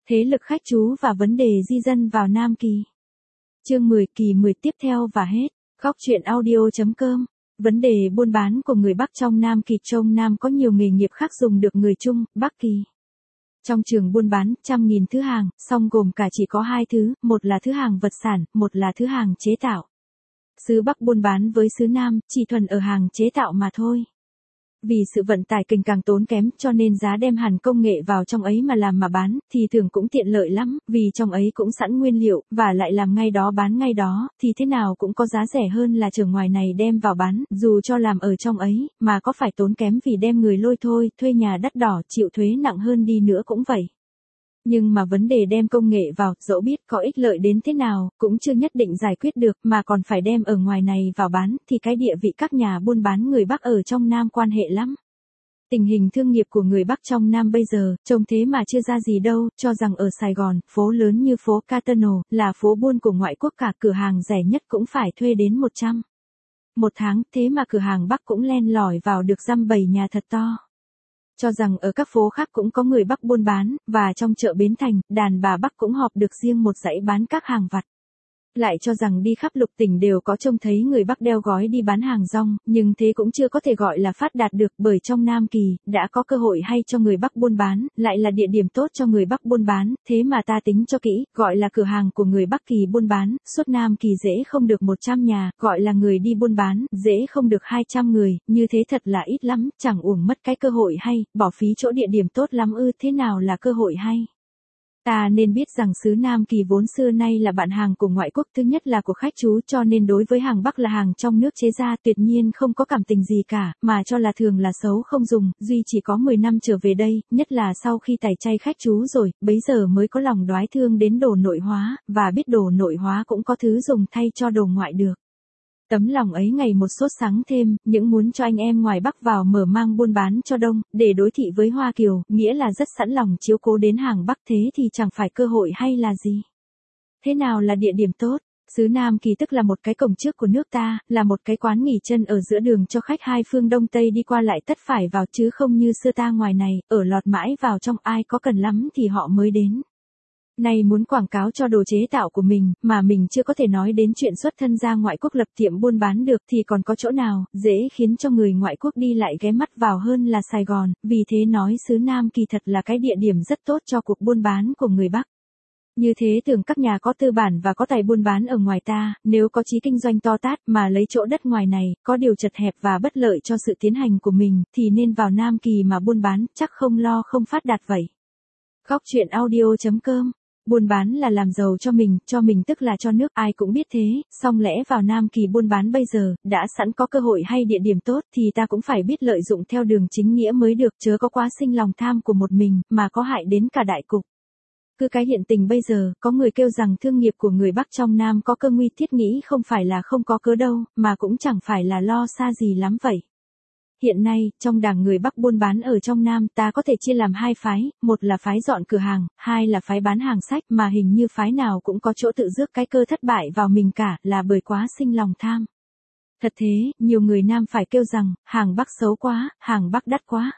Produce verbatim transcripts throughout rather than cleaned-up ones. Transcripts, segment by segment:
Thế lực khách trú và vấn đề di dân vào Nam Kỳ. Chương mười kỳ mười tiếp theo và hết. Góc truyện audio.com. Vấn đề buôn bán của người Bắc trong Nam Kỳ. Trong Nam có nhiều nghề nghiệp khác dùng được người Trung, Bắc Kỳ. Trong trường buôn bán, trăm nghìn thứ hàng, song gồm cả chỉ có hai thứ, một là thứ hàng vật sản, một là thứ hàng chế tạo. Xứ Bắc buôn bán với xứ Nam, chỉ thuần ở hàng chế tạo mà thôi. Vì sự vận tải kinh càng tốn kém cho nên giá đem hẳn công nghệ vào trong ấy mà làm mà bán, thì thường cũng tiện lợi lắm, vì trong ấy cũng sẵn nguyên liệu, và lại làm ngay đó bán ngay đó, thì thế nào cũng có giá rẻ hơn là trường ngoài này đem vào bán, dù cho làm ở trong ấy, mà có phải tốn kém vì đem người lôi thôi, thuê nhà đắt đỏ, chịu thuế nặng hơn đi nữa cũng vậy. Nhưng mà vấn đề đem công nghệ vào, dẫu biết có ích lợi đến thế nào, cũng chưa nhất định giải quyết được, mà còn phải đem ở ngoài này vào bán, thì cái địa vị các nhà buôn bán người Bắc ở trong Nam quan hệ lắm. Tình hình thương nghiệp của người Bắc trong Nam bây giờ, trông thế mà chưa ra gì đâu, cho rằng ở Sài Gòn, phố lớn như phố Catano, là phố buôn của ngoại quốc cả cửa hàng rẻ nhất cũng phải thuê đến một trăm. Một tháng, thế mà cửa hàng Bắc cũng len lỏi vào được dăm bảy nhà thật to. Cho rằng ở các phố khác cũng có người Bắc buôn bán, và trong chợ Bến Thành, đàn bà Bắc cũng họp được riêng một dãy bán các hàng vặt. Lại cho rằng đi khắp lục tỉnh đều có trông thấy người Bắc đeo gói đi bán hàng rong, nhưng thế cũng chưa có thể gọi là phát đạt được, bởi trong Nam Kỳ, đã có cơ hội hay cho người Bắc buôn bán, lại là địa điểm tốt cho người Bắc buôn bán, thế mà ta tính cho kỹ, gọi là cửa hàng của người Bắc Kỳ buôn bán, suốt Nam Kỳ dễ không được một trăm nhà, gọi là người đi buôn bán, dễ không được hai trăm người, như thế thật là ít lắm, chẳng uổng mất cái cơ hội hay, bỏ phí chỗ địa điểm tốt lắm ư, thế nào là cơ hội hay? Ta nên biết rằng xứ Nam Kỳ vốn xưa nay là bạn hàng của ngoại quốc, thứ nhất là của khách trú, cho nên đối với hàng Bắc là hàng trong nước chế ra tuyệt nhiên không có cảm tình gì cả, mà cho là thường là xấu không dùng, duy chỉ có mười năm trở về đây, nhất là sau khi tẩy chay khách trú rồi, bấy giờ mới có lòng đoái thương đến đồ nội hóa, và biết đồ nội hóa cũng có thứ dùng thay cho đồ ngoại được. Tấm lòng ấy ngày một sốt sáng thêm, những muốn cho anh em ngoài Bắc vào mở mang buôn bán cho Đông, để đối thị với Hoa Kiều, nghĩa là rất sẵn lòng chiếu cố đến hàng Bắc, thế thì chẳng phải cơ hội hay là gì. Thế nào là địa điểm tốt? Xứ Nam Kỳ tức là một cái cổng trước của nước ta, là một cái quán nghỉ chân ở giữa đường cho khách hai phương Đông Tây đi qua lại tất phải vào, chứ không như xưa ta ngoài này, ở lọt mãi vào trong, ai có cần lắm thì họ mới đến. Nay muốn quảng cáo cho đồ chế tạo của mình, mà mình chưa có thể nói đến chuyện xuất thân ra ngoại quốc lập tiệm buôn bán được, thì còn có chỗ nào dễ khiến cho người ngoại quốc đi lại ghé mắt vào hơn là Sài Gòn, vì thế nói xứ Nam Kỳ thật là cái địa điểm rất tốt cho cuộc buôn bán của người Bắc. Như thế thường các nhà có tư bản và có tài buôn bán ở ngoài ta, nếu có chí kinh doanh to tát mà lấy chỗ đất ngoài này, có điều chật hẹp và bất lợi cho sự tiến hành của mình, thì nên vào Nam Kỳ mà buôn bán, chắc không lo không phát đạt vậy. Góc truyện audio.com. Buôn bán là làm giàu cho mình, cho mình tức là cho nước, ai cũng biết thế, song lẽ vào Nam Kỳ buôn bán bây giờ, đã sẵn có cơ hội hay địa điểm tốt, thì ta cũng phải biết lợi dụng theo đường chính nghĩa mới được, chớ có quá sinh lòng tham của một mình, mà có hại đến cả đại cục. Cứ cái hiện tình bây giờ, có người kêu rằng thương nghiệp của người Bắc trong Nam có cơ nguy, thiết nghĩ không phải là không có cớ đâu, mà cũng chẳng phải là lo xa gì lắm vậy. Hiện nay, trong đảng người Bắc buôn bán ở trong Nam, ta có thể chia làm hai phái, một là phái dọn cửa hàng, hai là phái bán hàng sách, mà hình như phái nào cũng có chỗ tự rước cái cơ thất bại vào mình cả, là bởi quá sinh lòng tham. Thật thế, nhiều người Nam phải kêu rằng, hàng Bắc xấu quá, hàng Bắc đắt quá.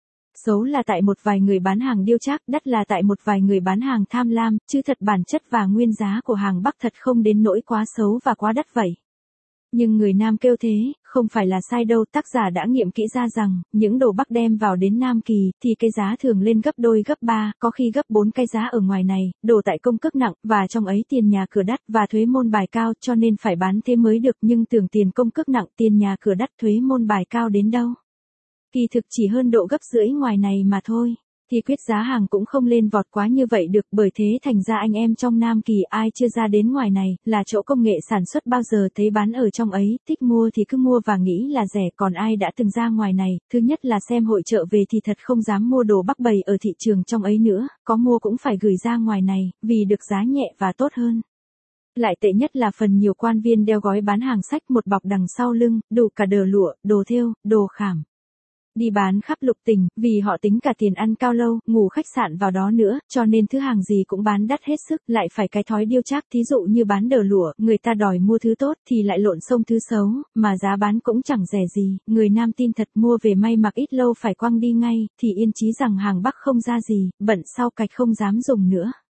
Xấu là tại một vài người bán hàng điêu trác, đắt là tại một vài người bán hàng tham lam, chứ thật bản chất và nguyên giá của hàng Bắc thật không đến nỗi quá xấu và quá đắt vậy. Nhưng người Nam kêu thế, không phải là sai đâu, tác giả đã nghiệm kỹ ra rằng, những đồ Bắc đem vào đến Nam Kỳ, thì cái giá thường lên gấp đôi gấp ba, có khi gấp bốn cái giá ở ngoài này, đồ tại công cước nặng, và trong ấy tiền nhà cửa đắt, và thuế môn bài cao, cho nên phải bán thế mới được, nhưng tưởng tiền công cước nặng, tiền nhà cửa đắt, thuế môn bài cao đến đâu. Kỳ thực chỉ hơn độ gấp rưỡi ngoài này mà thôi. Thì quyết giá hàng cũng không lên vọt quá như vậy được, bởi thế thành ra anh em trong Nam Kỳ ai chưa ra đến ngoài này, là chỗ công nghệ sản xuất bao giờ thấy bán ở trong ấy, thích mua thì cứ mua và nghĩ là rẻ, còn ai đã từng ra ngoài này, thứ nhất là xem hội chợ về thì thật không dám mua đồ Bắc bày ở thị trường trong ấy nữa, có mua cũng phải gửi ra ngoài này, vì được giá nhẹ và tốt hơn. Lại tệ nhất là phần nhiều quan viên đeo gói bán hàng sách một bọc đằng sau lưng, đủ cả đờ lụa, đồ thêu, đồ khảm. Đi bán khắp lục tỉnh, vì họ tính cả tiền ăn cao lâu, ngủ khách sạn vào đó nữa, cho nên thứ hàng gì cũng bán đắt hết sức, lại phải cái thói điêu trác, thí dụ như bán đờ lụa, người ta đòi mua thứ tốt thì lại lộn xông thứ xấu, mà giá bán cũng chẳng rẻ gì, người Nam tin thật mua về may mặc ít lâu phải quăng đi ngay, thì yên chí rằng hàng Bắc không ra gì, bận sau cạch không dám dùng nữa.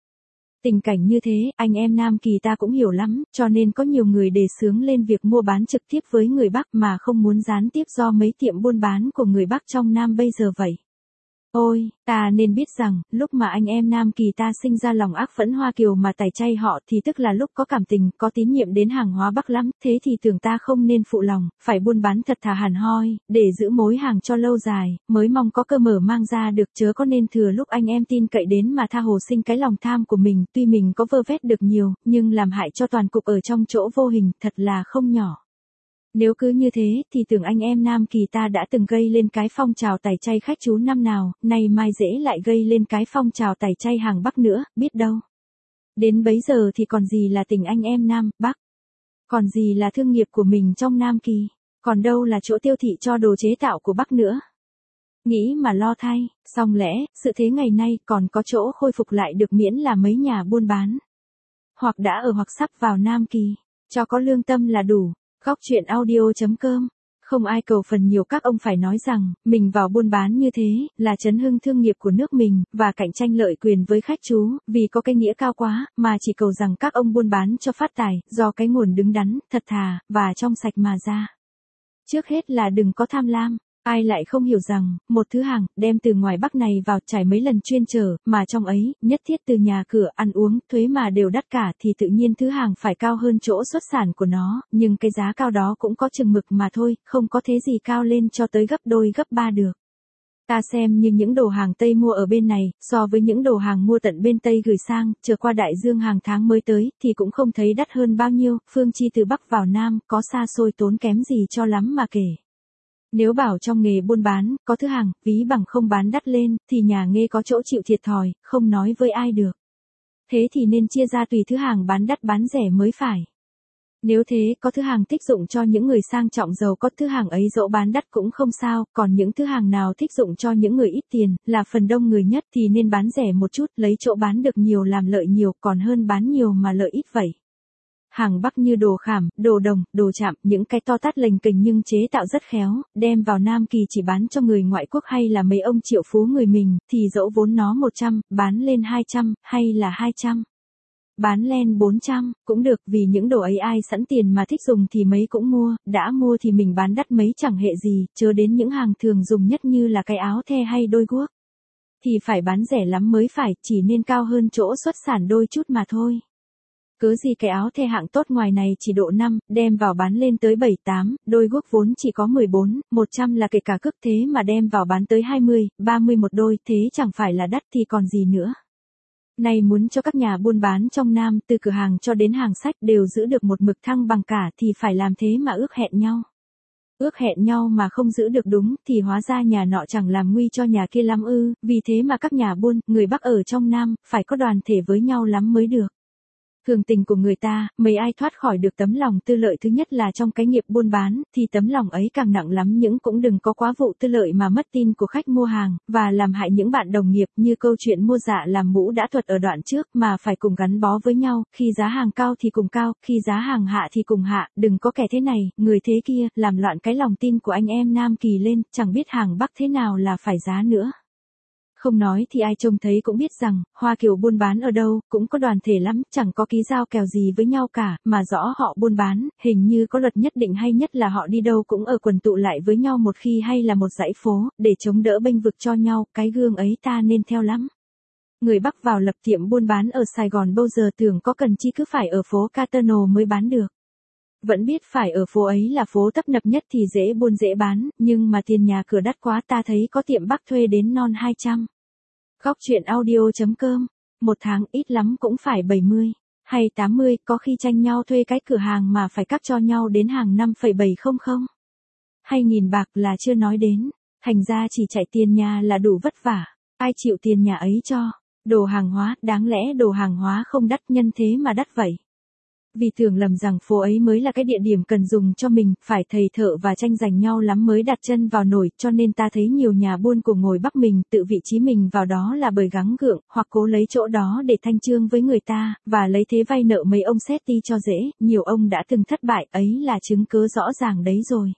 Tình cảnh như thế, anh em Nam Kỳ ta cũng hiểu lắm, cho nên có nhiều người đề xướng lên việc mua bán trực tiếp với người Bắc mà không muốn gián tiếp do mấy tiệm buôn bán của người Bắc trong Nam bây giờ vậy. Ôi, ta nên biết rằng, lúc mà anh em Nam Kỳ ta sinh ra lòng ác phẫn Hoa Kiều mà tẩy chay họ thì tức là lúc có cảm tình, có tín nhiệm đến hàng hóa Bắc lắm, thế thì tưởng ta không nên phụ lòng, phải buôn bán thật thà hẳn hoi, để giữ mối hàng cho lâu dài, mới mong có cơ mở mang ra được, chớ có nên thừa lúc anh em tin cậy đến mà tha hồ sinh cái lòng tham của mình, tuy mình có vơ vét được nhiều, nhưng làm hại cho toàn cục ở trong chỗ vô hình, thật là không nhỏ. Nếu cứ như thế, thì tưởng anh em Nam Kỳ ta đã từng gây lên cái phong trào tẩy chay khách chú năm nào, nay mai dễ lại gây lên cái phong trào tẩy chay hàng Bắc nữa, biết đâu. Đến bấy giờ thì còn gì là tình anh em Nam, Bắc. Còn gì là thương nghiệp của mình trong Nam Kỳ. Còn đâu là chỗ tiêu thị cho đồ chế tạo của Bắc nữa. Nghĩ mà lo thay, song lẽ, sự thế ngày nay còn có chỗ khôi phục lại được miễn là mấy nhà buôn bán. Hoặc đã ở hoặc sắp vào Nam Kỳ. Cho có lương tâm là đủ. Góc chuyện audio.com. Không ai cầu phần nhiều, các ông phải nói rằng, mình vào buôn bán như thế, là chấn hưng thương nghiệp của nước mình, và cạnh tranh lợi quyền với khách chú, vì có cái nghĩa cao quá, mà chỉ cầu rằng các ông buôn bán cho phát tài, do cái nguồn đứng đắn, thật thà, và trong sạch mà ra. Trước hết là đừng có tham lam. Ai lại không hiểu rằng, một thứ hàng, đem từ ngoài Bắc này vào trải mấy lần chuyên chở, mà trong ấy, nhất thiết từ nhà cửa, ăn uống, thuế mà đều đắt cả thì tự nhiên thứ hàng phải cao hơn chỗ xuất sản của nó, nhưng cái giá cao đó cũng có chừng mực mà thôi, không có thế gì cao lên cho tới gấp đôi gấp ba được. Ta xem như những đồ hàng Tây mua ở bên này, so với những đồ hàng mua tận bên Tây gửi sang, chờ qua đại dương hàng tháng mới tới, thì cũng không thấy đắt hơn bao nhiêu, phương chi từ Bắc vào Nam, có xa xôi tốn kém gì cho lắm mà kể. Nếu bảo trong nghề buôn bán, có thứ hàng, ví bằng không bán đắt lên, thì nhà nghê có chỗ chịu thiệt thòi, không nói với ai được. Thế thì nên chia ra tùy thứ hàng bán đắt bán rẻ mới phải. Nếu thế, có thứ hàng thích dụng cho những người sang trọng giàu có, thứ hàng ấy dẫu bán đắt cũng không sao, còn những thứ hàng nào thích dụng cho những người ít tiền, là phần đông người nhất thì nên bán rẻ một chút, lấy chỗ bán được nhiều làm lợi nhiều, còn hơn bán nhiều mà lợi ít vậy. Hàng Bắc như đồ khảm, đồ đồng, đồ chạm, những cái to tát lềnh kềnh nhưng chế tạo rất khéo, đem vào Nam Kỳ chỉ bán cho người ngoại quốc hay là mấy ông triệu phú người mình, thì dẫu vốn nó một trăm, bán lên hai trăm, hay là hai trăm. Bán lên bốn trăm, cũng được, vì những đồ ấy ai sẵn tiền mà thích dùng thì mấy cũng mua, đã mua thì mình bán đắt mấy chẳng hệ gì, chớ đến những hàng thường dùng nhất như là cái áo the hay đôi guốc. Thì phải bán rẻ lắm mới phải, chỉ nên cao hơn chỗ xuất sản đôi chút mà thôi. Cớ gì cái áo the hạng tốt ngoài này chỉ độ năm, đem vào bán lên tới bảy tám, đôi guốc vốn chỉ có mười bốn, một trăm là kể cả cước, thế mà đem vào bán tới hai mươi, ba mươi một đôi, thế chẳng phải là đắt thì còn gì nữa. Này muốn cho các nhà buôn bán trong Nam, từ cửa hàng cho đến hàng sách đều giữ được một mực thăng bằng cả thì phải làm thế mà ước hẹn nhau. Ước hẹn nhau mà không giữ được đúng thì hóa ra nhà nọ chẳng làm nguy cho nhà kia lắm ư, vì thế mà các nhà buôn, người Bắc ở trong Nam, phải có đoàn thể với nhau lắm mới được. Thường tình của người ta, mấy ai thoát khỏi được tấm lòng tư lợi thứ nhất là trong cái nghiệp buôn bán, thì tấm lòng ấy càng nặng lắm, những cũng đừng có quá vụ tư lợi mà mất tin của khách mua hàng, và làm hại những bạn đồng nghiệp, như câu chuyện mua dạ làm mũ đã thuật ở đoạn trước, mà phải cùng gắn bó với nhau, khi giá hàng cao thì cùng cao, khi giá hàng hạ thì cùng hạ, đừng có kẻ thế này, người thế kia, làm loạn cái lòng tin của anh em Nam Kỳ lên, chẳng biết hàng Bắc thế nào là phải giá nữa. Không nói thì ai trông thấy cũng biết rằng, Hoa Kiều buôn bán ở đâu, cũng có đoàn thể lắm, chẳng có ký giao kèo gì với nhau cả, mà rõ họ buôn bán, hình như có luật nhất định hay nhất là họ đi đâu cũng ở quần tụ lại với nhau một khi hay là một dãy phố, để chống đỡ bênh vực cho nhau, cái gương ấy ta nên theo lắm. Người Bắc vào lập tiệm buôn bán ở Sài Gòn bao giờ tưởng có cần chi cứ phải ở phố Catano mới bán được. Vẫn biết phải ở phố ấy là phố tấp nập nhất thì dễ buôn dễ bán, nhưng mà tiền nhà cửa đắt quá, ta thấy có tiệm Bắc thuê đến non hai trăm. Góc chuyện audio.com. Một tháng ít lắm cũng phải bảy mươi, hay tám mươi, có khi tranh nhau thuê cái cửa hàng mà phải cắt cho nhau đến hàng năm phẩy bảy không. Hay nghìn bạc là chưa nói đến, thành ra chỉ chạy tiền nhà là đủ vất vả, ai chịu tiền nhà ấy cho. Đồ hàng hóa, đáng lẽ đồ hàng hóa không đắt nhân thế mà đắt vậy. Vì tưởng lầm rằng phố ấy mới là cái địa điểm cần dùng cho mình, phải thầy thợ và tranh giành nhau lắm mới đặt chân vào nổi, cho nên ta thấy nhiều nhà buôn của ngồi Bắc mình, tự vị trí mình vào đó là bởi gắng gượng, hoặc cố lấy chỗ đó để thanh chương với người ta, và lấy thế vay nợ mấy ông xét ti cho dễ, nhiều ông đã từng thất bại, ấy là chứng cớ rõ ràng đấy rồi.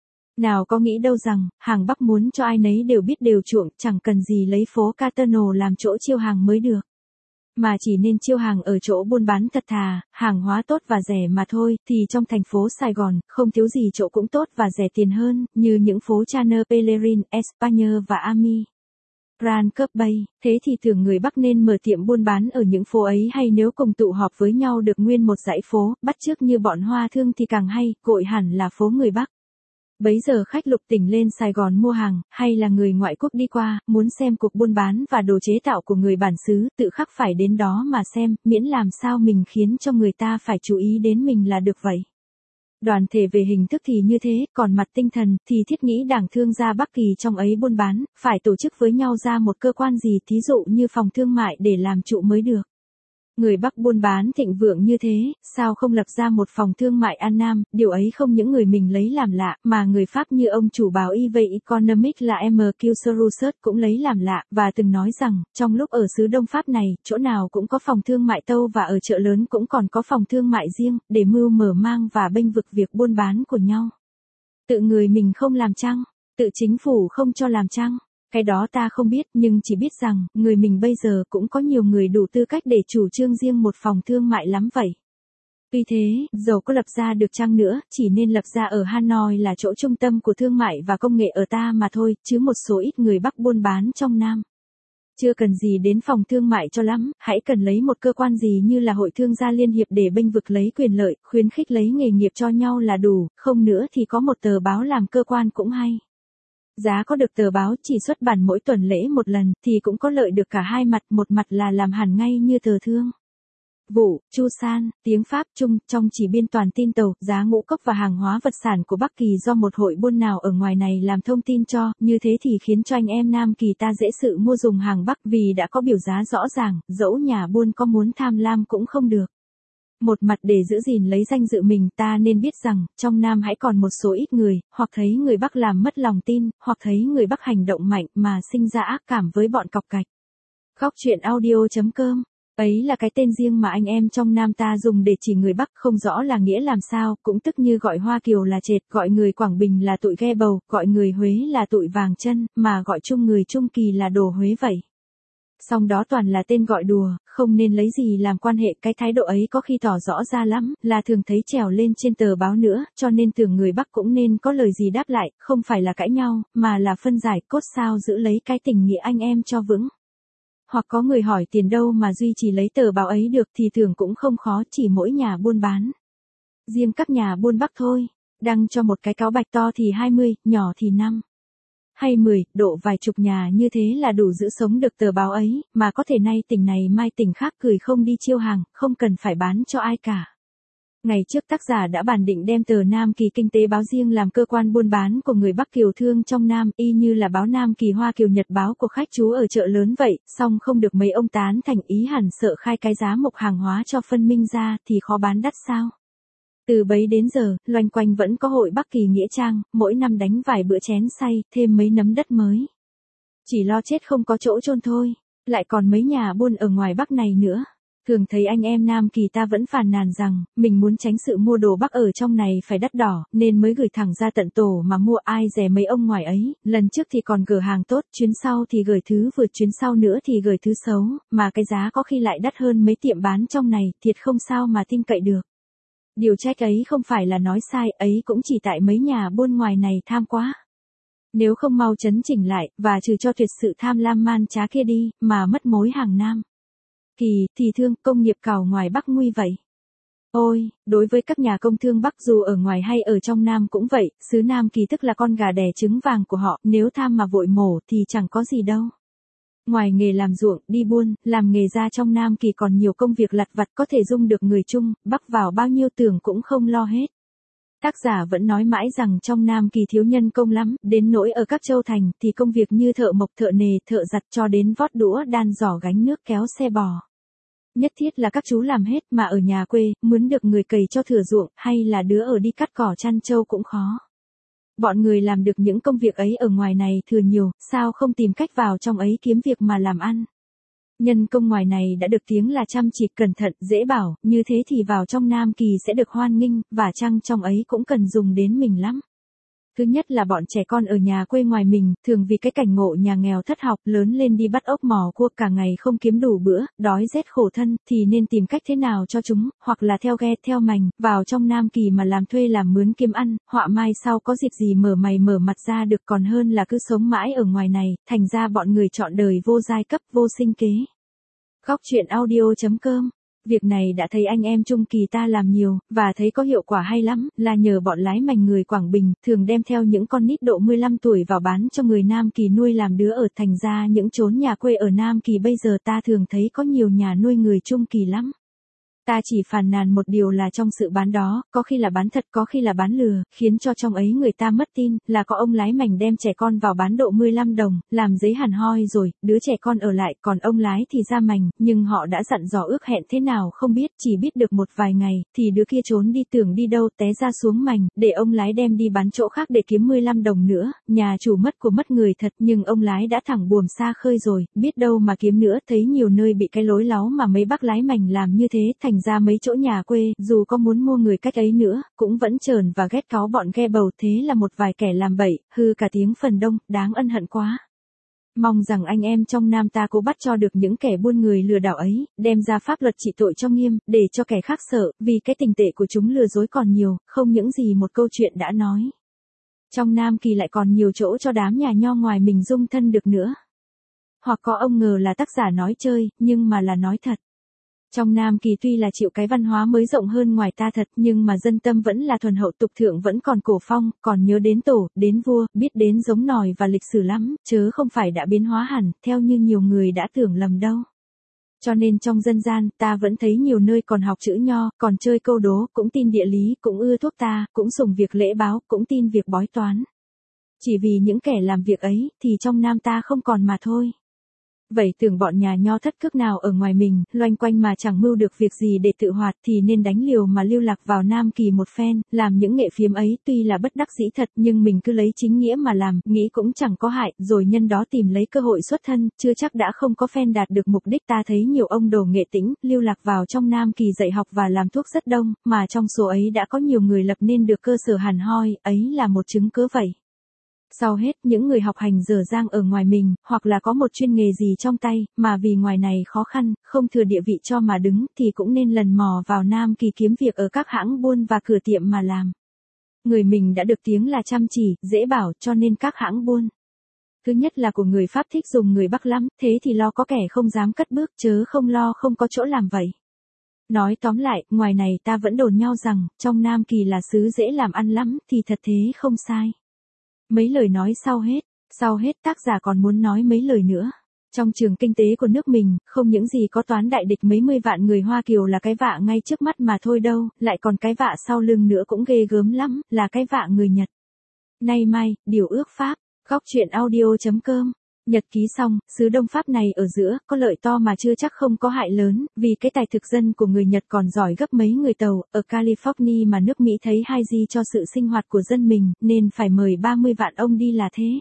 Nào có nghĩ đâu rằng, hàng Bắc muốn cho ai nấy đều biết đều chuộng, chẳng cần gì lấy phố Catano làm chỗ chiêu hàng mới được. mà chỉ nên chiêu hàng ở chỗ buôn bán thật thà, hàng hóa tốt và rẻ mà thôi, thì trong thành phố Sài Gòn, không thiếu gì chỗ cũng tốt và rẻ tiền hơn, như những phố Chanel Pellegrin, Espagne và Ami. Grand Cup Bay, thế thì thường người Bắc nên mở tiệm buôn bán ở những phố ấy, hay nếu cùng tụ họp với nhau được nguyên một dãy phố, bắt chước như bọn Hoa Thương thì càng hay, gọi hẳn là phố người Bắc. Bấy giờ khách lục tỉnh lên Sài Gòn mua hàng, hay là người ngoại quốc đi qua, muốn xem cuộc buôn bán và đồ chế tạo của người bản xứ, tự khắc phải đến đó mà xem, miễn làm sao mình khiến cho người ta phải chú ý đến mình là được vậy. Đoàn thể về hình thức thì như thế, còn mặt tinh thần thì thiết nghĩ đảng thương gia Bắc Kỳ trong ấy buôn bán, phải tổ chức với nhau ra một cơ quan gì, thí dụ như phòng thương mại để làm trụ mới được. Người Bắc buôn bán thịnh vượng như thế, sao không lập ra một phòng thương mại An Nam, điều ấy không những người mình lấy làm lạ, mà người Pháp như ông chủ báo e vê Economic là em quy Rousseau cũng lấy làm lạ, và từng nói rằng, trong lúc ở xứ Đông Pháp này, chỗ nào cũng có phòng thương mại tâu và ở chợ lớn cũng còn có phòng thương mại riêng, để mưu mở mang và bênh vực việc buôn bán của nhau. Tự người mình không làm chăng? Tự chính phủ không cho làm chăng? Cái đó ta không biết, nhưng chỉ biết rằng, người mình bây giờ cũng có nhiều người đủ tư cách để chủ trương riêng một phòng thương mại lắm vậy. Tuy thế, dầu có lập ra được chăng nữa, chỉ nên lập ra ở Hanoi là chỗ trung tâm của thương mại và công nghệ ở ta mà thôi, chứ một số ít người Bắc buôn bán trong Nam. Chưa cần gì đến phòng thương mại cho lắm, hãy cần lấy một cơ quan gì như là Hội Thương gia Liên hiệp để bênh vực lấy quyền lợi, khuyến khích lấy nghề nghiệp cho nhau là đủ, không nữa thì có một tờ báo làm cơ quan cũng hay. Giá có được tờ báo chỉ xuất bản mỗi tuần lễ một lần, thì cũng có lợi được cả hai mặt, một mặt là làm hẳn ngay như tờ thương. Vụ, Chu San, tiếng Pháp Trung, trong chỉ biên toàn tin tàu, giá ngũ cốc và hàng hóa vật sản của Bắc Kỳ do một hội buôn nào ở ngoài này làm thông tin cho, như thế thì khiến cho anh em Nam Kỳ ta dễ sự mua dùng hàng Bắc vì đã có biểu giá rõ ràng, dẫu nhà buôn có muốn tham lam cũng không được. Một mặt để giữ gìn lấy danh dự mình, ta nên biết rằng, trong Nam hãy còn một số ít người, hoặc thấy người Bắc làm mất lòng tin, hoặc thấy người Bắc hành động mạnh mà sinh ra ác cảm với bọn cọc cạch. Góc truyện audio chấm com. Ấy là cái tên riêng mà anh em trong Nam ta dùng để chỉ người Bắc, không rõ là nghĩa làm sao, cũng tức như gọi Hoa Kiều là trệt, gọi người Quảng Bình là tụi ghe bầu, gọi người Huế là tụi vàng chân, mà gọi chung người Trung Kỳ là đồ Huế vậy. Song đó toàn là tên gọi đùa, không nên lấy gì làm quan hệ, cái thái độ ấy có khi tỏ rõ ra lắm, là thường thấy trèo lên trên tờ báo nữa, cho nên tưởng người Bắc cũng nên có lời gì đáp lại, không phải là cãi nhau, mà là phân giải cốt sao giữ lấy cái tình nghĩa anh em cho vững. Hoặc có người hỏi tiền đâu mà duy trì lấy tờ báo ấy được thì thường cũng không khó, chỉ mỗi nhà buôn bán. Riêng các nhà buôn Bắc thôi, đăng cho một cái cáo bạch to thì hai mươi, nhỏ thì năm. Hay mười, độ vài chục nhà như thế là đủ giữ sống được tờ báo ấy, mà có thể nay tỉnh này mai tỉnh khác cười không đi chiêu hàng, không cần phải bán cho ai cả. Ngày trước tác giả đã bàn định đem tờ Nam Kỳ Kinh tế báo riêng làm cơ quan buôn bán của người Bắc Kiều thương trong Nam, y như là báo Nam Kỳ Hoa Kiều Nhật báo của khách chú ở chợ lớn vậy, song không được mấy ông tán thành, ý hẳn sợ khai cái giá mộc hàng hóa cho phân minh ra thì khó bán đắt sao. Từ bấy đến giờ, loanh quanh vẫn có hội Bắc Kỳ Nghĩa Trang, mỗi năm đánh vài bữa chén say, thêm mấy nấm đất mới. Chỉ lo chết không có chỗ chôn thôi, lại còn mấy nhà buôn ở ngoài Bắc này nữa. Thường thấy anh em Nam Kỳ ta vẫn phàn nàn rằng, mình muốn tránh sự mua đồ Bắc ở trong này phải đắt đỏ, nên mới gửi thẳng ra tận tổ mà mua, ai dè mấy ông ngoài ấy, lần trước thì còn gửi hàng tốt, chuyến sau thì gửi thứ vượt, chuyến sau nữa thì gửi thứ xấu, mà cái giá có khi lại đắt hơn mấy tiệm bán trong này, thiệt không sao mà tin cậy được. Điều trách ấy không phải là nói sai, ấy cũng chỉ tại mấy nhà buôn ngoài này tham quá. Nếu không mau chấn chỉnh lại, và trừ cho tuyệt sự tham lam man trá kia đi, mà mất mối hàng Nam Kỳ, thì thương, công nghiệp cào ngoài Bắc nguy vậy. Ôi, đối với các nhà công thương Bắc dù ở ngoài hay ở trong Nam cũng vậy, xứ Nam Kỳ tức là con gà đẻ trứng vàng của họ, nếu tham mà vội mổ thì chẳng có gì đâu. Ngoài nghề làm ruộng, đi buôn, làm nghề ra trong Nam Kỳ còn nhiều công việc lặt vặt có thể dung được người Trung, Bắc vào bao nhiêu tưởng cũng không lo hết. Tác giả vẫn nói mãi rằng trong Nam Kỳ thiếu nhân công lắm, đến nỗi ở các châu thành thì công việc như thợ mộc, thợ nề, thợ giặt cho đến vót đũa, đan giỏ, gánh nước, kéo xe bò. Nhất thiết là các chú làm hết, mà ở nhà quê, mướn được người cày cho thửa ruộng, hay là đứa ở đi cắt cỏ chăn trâu cũng khó. Bọn người làm được những công việc ấy ở ngoài này thừa nhiều, sao không tìm cách vào trong ấy kiếm việc mà làm ăn. Nhân công ngoài này đã được tiếng là chăm chỉ, cẩn thận, dễ bảo, như thế thì vào trong Nam Kỳ sẽ được hoan nghênh, và chăng trong ấy cũng cần dùng đến mình lắm. Thứ nhất là bọn trẻ con ở nhà quê ngoài mình, thường vì cái cảnh ngộ nhà nghèo thất học, lớn lên đi bắt ốc mò cua cả ngày không kiếm đủ bữa, đói rét khổ thân, thì nên tìm cách thế nào cho chúng, hoặc là theo ghe theo mành, vào trong Nam Kỳ mà làm thuê làm mướn kiếm ăn, họa mai sau có dịp gì mở mày mở mặt ra được còn hơn là cứ sống mãi ở ngoài này, thành ra bọn người chọn đời vô giai cấp, vô sinh kế. Góc truyện audio chấm com. Việc này đã thấy anh em Trung Kỳ ta làm nhiều, và thấy có hiệu quả hay lắm, là nhờ bọn lái mành người Quảng Bình, thường đem theo những con nít độ mười lăm tuổi vào bán cho người Nam Kỳ nuôi làm đứa ở, thành ra những chốn nhà quê ở Nam Kỳ bây giờ ta thường thấy có nhiều nhà nuôi người Trung Kỳ lắm. Ta chỉ phàn nàn một điều là trong sự bán đó, có khi là bán thật có khi là bán lừa, khiến cho trong ấy người ta mất tin, là có ông lái mành đem trẻ con vào bán độ mười lăm đồng, làm giấy hẳn hoi rồi, đứa trẻ con ở lại, còn ông lái thì ra mành, nhưng họ đã dặn dò ước hẹn thế nào không biết, chỉ biết được một vài ngày, thì đứa kia trốn đi tưởng đi đâu té ra xuống mành, để ông lái đem đi bán chỗ khác để kiếm mười lăm đồng nữa, nhà chủ mất của mất người thật, nhưng ông lái đã thẳng buồm xa khơi rồi, biết đâu mà kiếm nữa, thấy nhiều nơi bị cái lối láo mà mấy bác lái mành làm như thế, thành ra mấy chỗ nhà quê, dù có muốn mua người cách ấy nữa, cũng vẫn trờn và ghét cáu bọn ghe bầu, thế là một vài kẻ làm bậy, hư cả tiếng phần đông, đáng ân hận quá. Mong rằng anh em trong Nam ta cố bắt cho được những kẻ buôn người lừa đảo ấy, đem ra pháp luật trị tội cho nghiêm, để cho kẻ khác sợ, vì cái tình tệ của chúng lừa dối còn nhiều, không những gì một câu chuyện đã nói. Trong Nam Kỳ lại còn nhiều chỗ cho đám nhà nho ngoài mình dung thân được nữa. Hoặc có ông ngờ là tác giả nói chơi, nhưng mà là nói thật. Trong Nam Kỳ tuy là chịu cái văn hóa mới rộng hơn ngoài ta thật, nhưng mà dân tâm vẫn là thuần hậu, tục thượng vẫn còn cổ phong, còn nhớ đến tổ, đến vua, biết đến giống nòi và lịch sử lắm, chớ không phải đã biến hóa hẳn, theo như nhiều người đã tưởng lầm đâu. Cho nên trong dân gian, ta vẫn thấy nhiều nơi còn học chữ nho, còn chơi câu đố, cũng tin địa lý, cũng ưa thuốc ta, cũng sùng việc lễ báo, cũng tin việc bói toán. Chỉ vì những kẻ làm việc ấy, thì trong Nam ta không còn mà thôi. Vậy tưởng bọn nhà nho thất cước nào ở ngoài mình, loanh quanh mà chẳng mưu được việc gì để tự hoạt thì nên đánh liều mà lưu lạc vào Nam Kỳ một phen, làm những nghệ phiếm ấy tuy là bất đắc dĩ thật nhưng mình cứ lấy chính nghĩa mà làm, nghĩ cũng chẳng có hại, rồi nhân đó tìm lấy cơ hội xuất thân, chưa chắc đã không có phen đạt được mục đích. Ta thấy nhiều ông đồ nghệ tĩnh, lưu lạc vào trong Nam Kỳ dạy học và làm thuốc rất đông, mà trong số ấy đã có nhiều người lập nên được cơ sở hẳn hoi, ấy là một chứng cớ vậy. Sau hết, những người học hành dở dang ở ngoài mình, hoặc là có một chuyên nghề gì trong tay, mà vì ngoài này khó khăn, không thừa địa vị cho mà đứng, thì cũng nên lần mò vào Nam Kỳ kiếm việc ở các hãng buôn và cửa tiệm mà làm. Người mình đã được tiếng là chăm chỉ, dễ bảo, cho nên các hãng buôn. Thứ nhất là của người Pháp thích dùng người Bắc lắm, thế thì lo có kẻ không dám cất bước, chớ không lo không có chỗ làm vậy. Nói tóm lại, ngoài này ta vẫn đồn nhau rằng, trong Nam Kỳ là xứ dễ làm ăn lắm, thì thật thế không sai. Mấy lời nói sau hết, sau hết tác giả còn muốn nói mấy lời nữa. Trong trường kinh tế của nước mình, không những gì có toán đại địch mấy mươi vạn người Hoa Kiều là cái vạ ngay trước mắt mà thôi đâu, lại còn cái vạ sau lưng nữa cũng ghê gớm lắm, là cái vạ người Nhật. Nay mai, điều ước Pháp, góc truyện audio chấm com. Nhật ký xong, xứ Đông Pháp này ở giữa, có lợi to mà chưa chắc không có hại lớn, vì cái tài thực dân của người Nhật còn giỏi gấp mấy người Tàu, ở California mà nước Mỹ thấy hai gì cho sự sinh hoạt của dân mình, nên phải mời ba mươi vạn ông đi là thế.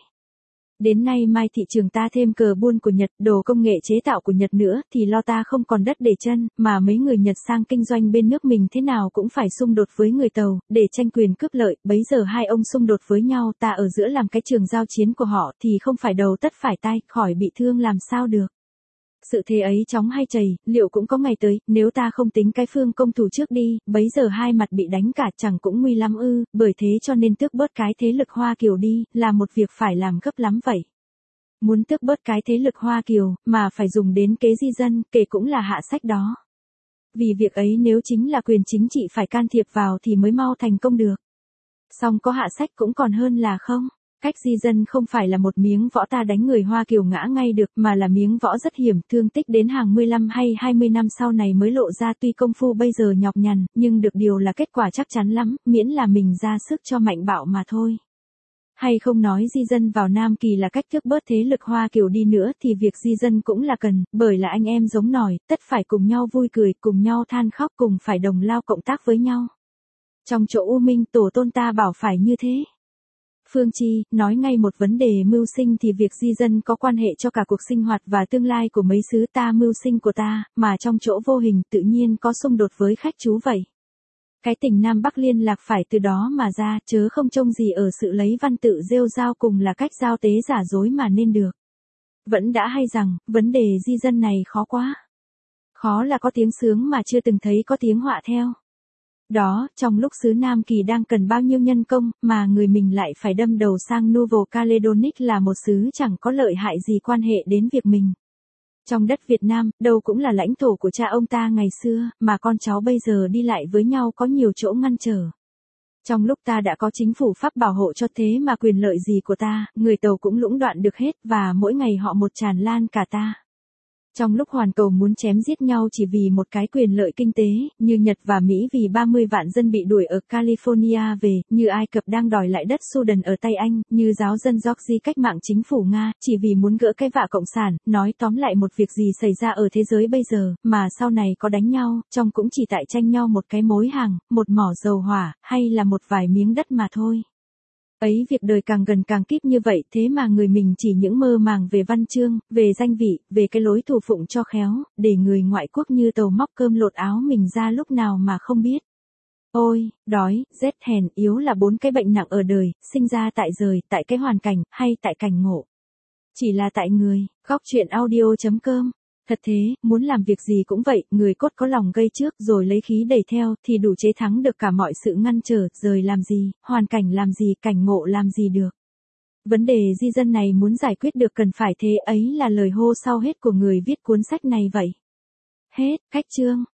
Đến nay mai thị trường ta thêm cờ buôn của Nhật, đồ công nghệ chế tạo của Nhật nữa, thì lo ta không còn đất để chân, mà mấy người Nhật sang kinh doanh bên nước mình thế nào cũng phải xung đột với người Tàu, để tranh quyền cướp lợi, bấy giờ hai ông xung đột với nhau, ta ở giữa làm cái trường giao chiến của họ, thì không phải đầu tất phải tay, khỏi bị thương làm sao được. Sự thế ấy chóng hay chày, liệu cũng có ngày tới, nếu ta không tính cái phương công thủ trước đi, bấy giờ hai mặt bị đánh cả chẳng cũng nguy lắm ư, bởi thế cho nên tước bớt cái thế lực Hoa Kiều đi, là một việc phải làm gấp lắm vậy. Muốn tước bớt cái thế lực Hoa Kiều, mà phải dùng đến kế di dân, kể cũng là hạ sách đó. Vì việc ấy nếu chính là quyền chính trị phải can thiệp vào thì mới mau thành công được. Song có hạ sách cũng còn hơn là không. Cách di dân không phải là một miếng võ ta đánh người Hoa Kiều ngã ngay được, mà là miếng võ rất hiểm, thương tích đến hàng mười lăm hay hai mươi năm sau này mới lộ ra. Tuy công phu bây giờ nhọc nhằn, nhưng được điều là kết quả chắc chắn lắm, miễn là mình ra sức cho mạnh bạo mà thôi. Hay không nói di dân vào Nam Kỳ là cách tước bớt thế lực Hoa Kiều đi nữa thì việc di dân cũng là cần, bởi là anh em giống nòi, tất phải cùng nhau vui cười, cùng nhau than khóc, cùng phải đồng lao cộng tác với nhau. Trong chỗ U Minh tổ tôn ta bảo phải như thế. Phương Chi, nói ngay một vấn đề mưu sinh thì việc di dân có quan hệ cho cả cuộc sinh hoạt và tương lai của mấy xứ ta mưu sinh của ta, mà trong chỗ vô hình tự nhiên có xung đột với khách chú vậy. Cái tình Nam Bắc liên lạc phải từ đó mà ra, chớ không trông gì ở sự lấy văn tự rêu rao cùng là cách giao tế giả dối mà nên được. Vẫn đã hay rằng, vấn đề di dân này khó quá. Khó là có tiếng sướng mà chưa từng thấy có tiếng họa theo. Đó, trong lúc xứ Nam Kỳ đang cần bao nhiêu nhân công, mà người mình lại phải đâm đầu sang Nouvelle Caledonic là một xứ chẳng có lợi hại gì quan hệ đến việc mình. Trong đất Việt Nam, đâu cũng là lãnh thổ của cha ông ta ngày xưa, mà con cháu bây giờ đi lại với nhau có nhiều chỗ ngăn trở. Trong lúc ta đã có chính phủ Pháp bảo hộ cho thế mà quyền lợi gì của ta, người Tàu cũng lũng đoạn được hết và mỗi ngày họ một tràn lan cả ta. Trong lúc hoàn cầu muốn chém giết nhau chỉ vì một cái quyền lợi kinh tế, như Nhật và Mỹ vì ba mươi vạn dân bị đuổi ở California về, như Ai Cập đang đòi lại đất Sudan ở tay Anh, như giáo dân Georgia cách mạng chính phủ Nga, chỉ vì muốn gỡ cái vạ cộng sản, nói tóm lại một việc gì xảy ra ở thế giới bây giờ, mà sau này có đánh nhau, trong cũng chỉ tại tranh nhau một cái mối hàng, một mỏ dầu hỏa, hay là một vài miếng đất mà thôi. Ấy việc đời càng gần càng kíp như vậy thế mà người mình chỉ những mơ màng về văn chương, về danh vị, về cái lối thù phụng cho khéo, để người ngoại quốc như Tàu móc cơm lột áo mình ra lúc nào mà không biết. Ôi, đói, rét hèn yếu là bốn cái bệnh nặng ở đời, sinh ra tại rời, tại cái hoàn cảnh, hay tại cảnh ngộ. Chỉ là tại người, góc chuyện audio chấm com. Thật thế, muốn làm việc gì cũng vậy, người cốt có lòng gây trước rồi lấy khí đẩy theo thì đủ chế thắng được cả mọi sự ngăn trở, rời làm gì, hoàn cảnh làm gì, cảnh ngộ làm gì được. Vấn đề di dân này muốn giải quyết được cần phải thế ấy là lời hô sau hết của người viết cuốn sách này vậy. Hết, cách chương.